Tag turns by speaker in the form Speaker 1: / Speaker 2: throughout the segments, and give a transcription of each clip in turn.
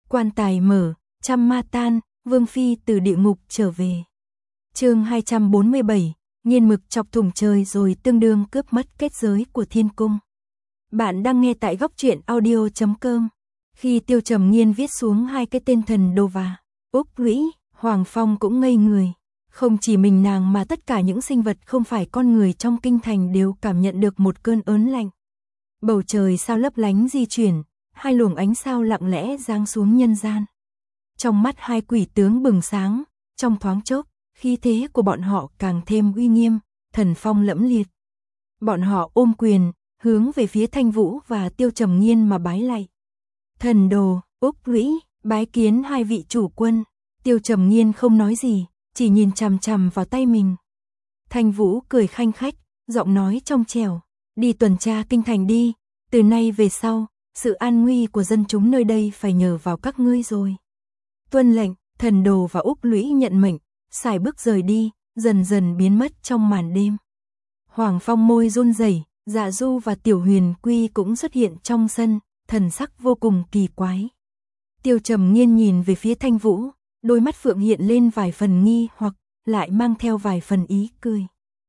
Speaker 1: Quan tài mở, trăm ma tan, Vương Phi từ địa ngục trở về. Chương 247, nghiên mực chọc thủng trời rồi tương đương cướp mất kết giới của thiên cung. Bạn đang nghe tại góc truyện audio.com. Khi Tiêu Trầm Nghiên viết xuống hai cái tên Thần Đồ và Úc Lũy, Hoàng Phong cũng ngây người. Không chỉ mình nàng mà tất cả những sinh vật không phải con người trong kinh thành đều cảm nhận được một cơn ớn lạnh. Bầu trời sao lấp lánh di chuyển, hai luồng ánh sao lặng lẽ giáng xuống nhân gian. Trong mắt hai quỷ tướng bừng sáng, trong thoáng chốc, khí thế của bọn họ càng thêm uy nghiêm, thần phong lẫm liệt. Bọn họ ôm quyền, hướng về phía Thanh Vũ và Tiêu Trầm Nghiên mà bái lạy. Thần Đồ, Úc Lũy, bái kiến hai vị chủ quân. Tiêu Trầm Nghiên không nói gì, chỉ nhìn chằm chằm vào tay mình. Thanh Vũ cười khanh khách, giọng nói trong trẻo, đi tuần tra kinh thành đi, từ nay về sau, sự an nguy của dân chúng nơi đây phải nhờ vào các ngươi rồi. Tuân lệnh, Thần Đồ và Úc Lũy nhận mệnh, sải bước rời đi, dần dần biến mất trong màn đêm. Hoàng Phong môi run rẩy, Dạ Du và Tiểu Huyền Quy cũng xuất hiện trong sân, thần sắc vô cùng kỳ quái. Tiêu Trầm Nghiên nhìn về phía Thanh Vũ, đôi mắt phượng hiện lên vài phần nghi hoặc lại mang theo vài phần ý cười.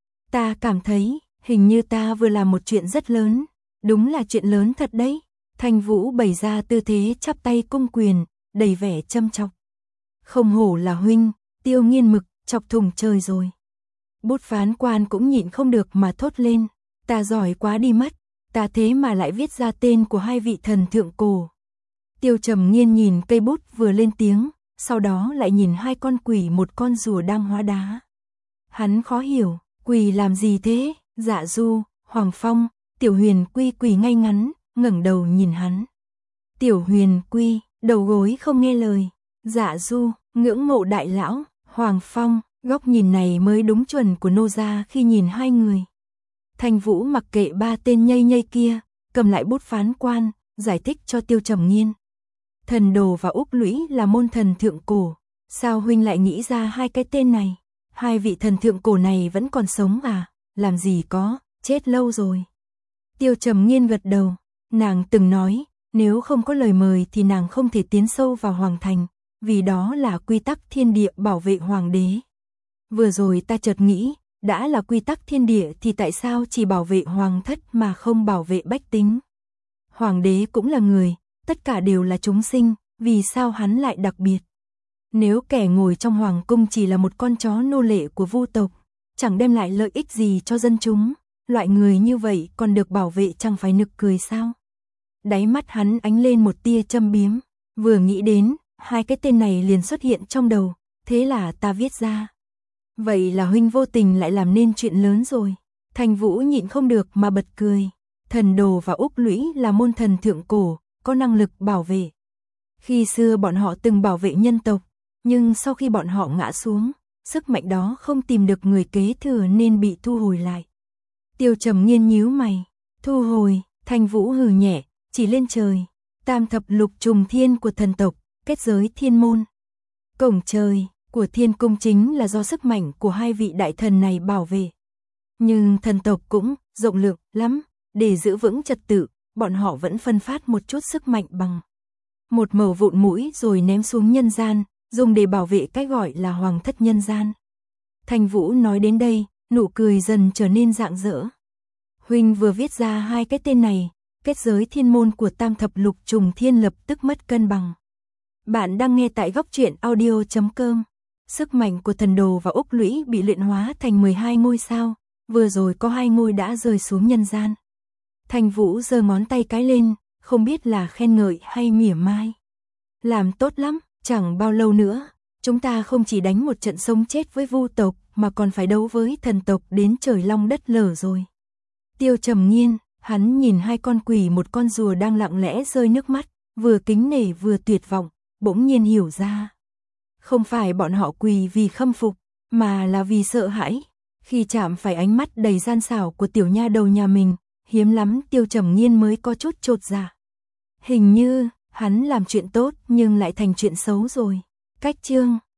Speaker 1: Ta cảm thấy, hình như ta vừa làm một chuyện rất lớn, đúng là chuyện lớn thật đấy. Thanh Vũ bày ra tư thế chắp tay cung quyền, đầy vẻ châm chọc. Không hổ là huynh, Tiêu nghiên mực, chọc thủng trời rồi. Bút phán quan cũng nhịn không được mà thốt lên, ta giỏi quá đi mất, ta thế mà lại viết ra tên của hai vị thần thượng cổ. Tiêu Trầm Nghiên nhìn cây bút vừa lên tiếng, sau đó lại nhìn hai con quỷ một con rùa đang hóa đá. Hắn khó hiểu, quỷ làm gì thế? Dạ Du, Hoàng Phong, Tiểu Huyền Quy quỳ ngay ngắn, ngẩng đầu nhìn hắn. Tiểu Huyền Quy, đầu gối không nghe lời. Dạ Du, ngưỡng mộ đại lão. Hoàng Phong, góc nhìn này mới đúng chuẩn của nô gia khi nhìn hai người. Thanh Vũ mặc kệ ba tên nhây nhây kia, cầm lại bút phán quan, giải thích cho Tiêu Trầm Nghiên. Thần Đồ và Úc Lũy là môn thần thượng cổ, sao huynh lại nghĩ ra hai cái tên này? Hai vị thần thượng cổ này vẫn còn sống à? Làm gì có, chết lâu rồi. Tiêu Trầm Nghiên gật đầu, nàng từng nói, nếu không có lời mời thì nàng không thể tiến sâu vào hoàng thành, vì đó là quy tắc thiên địa bảo vệ hoàng đế. Vừa rồi ta chợt nghĩ, đã là quy tắc thiên địa thì tại sao chỉ bảo vệ hoàng thất mà không bảo vệ bách tính? Hoàng đế cũng là người, tất cả đều là chúng sinh, vì sao hắn lại đặc biệt? Nếu kẻ ngồi trong hoàng cung chỉ là một con chó nô lệ của vu tộc, chẳng đem lại lợi ích gì cho dân chúng, loại người như vậy còn được bảo vệ chẳng phải nực cười sao? Đáy mắt hắn ánh lên một tia châm biếm, vừa nghĩ đến, hai cái tên này liền xuất hiện trong đầu, thế là ta viết ra. Vậy là huynh vô tình lại làm nên chuyện lớn rồi. Thanh Vũ nhịn không được mà bật cười. Thần Đồ và Úc Lũy là môn thần thượng cổ, có năng lực bảo vệ. Khi xưa bọn họ từng bảo vệ nhân tộc, nhưng sau khi bọn họ ngã xuống, sức mạnh đó không tìm được người kế thừa nên bị thu hồi lại. Tiêu Trầm Nghiên nhíu mày, thu hồi. Thanh Vũ hừ nhẹ, chỉ lên trời. Tam thập lục trùng thiên của thần tộc, kết giới thiên môn. Cổng trời của thiên cung chính là do sức mạnh của hai vị đại thần này bảo vệ. Nhưng thần tộc cũng rộng lượng lắm, để giữ vững trật tự, bọn họ vẫn phân phát một chút sức mạnh bằng một mẩu vụn mũi rồi ném xuống nhân gian, dùng để bảo vệ cái gọi là hoàng thất nhân gian. Thanh Vũ nói đến đây, nụ cười dần trở nên rạng rỡ. Huynh vừa viết ra hai cái tên này, kết giới thiên môn của tam thập lục trùng thiên lập tức mất cân bằng. Bạn đang nghe tại góc truyện audio.com. Sức mạnh của Thần Đồ và Úc Lũy bị luyện hóa thành 12 ngôi sao, vừa rồi có 2 ngôi đã rơi xuống nhân gian. Thanh Vũ giơ ngón tay cái lên, không biết là khen ngợi hay mỉa mai. Làm tốt lắm, chẳng bao lâu nữa, chúng ta không chỉ đánh một trận sống chết với vu tộc mà còn phải đấu với thần tộc đến trời long đất lở rồi. Tiêu Trầm Nghiên, hắn nhìn hai con quỷ một con rùa đang lặng lẽ rơi nước mắt, vừa kính nể vừa tuyệt vọng, bỗng nhiên hiểu ra. Không phải bọn họ quỳ vì khâm phục, mà là vì sợ hãi. Khi chạm phải ánh mắt đầy gian xảo của tiểu nha đầu nhà mình, hiếm lắm Tiêu Trầm Nghiên mới có chút chột dạ. Hình như, hắn làm chuyện tốt nhưng lại thành chuyện xấu rồi. Cách chương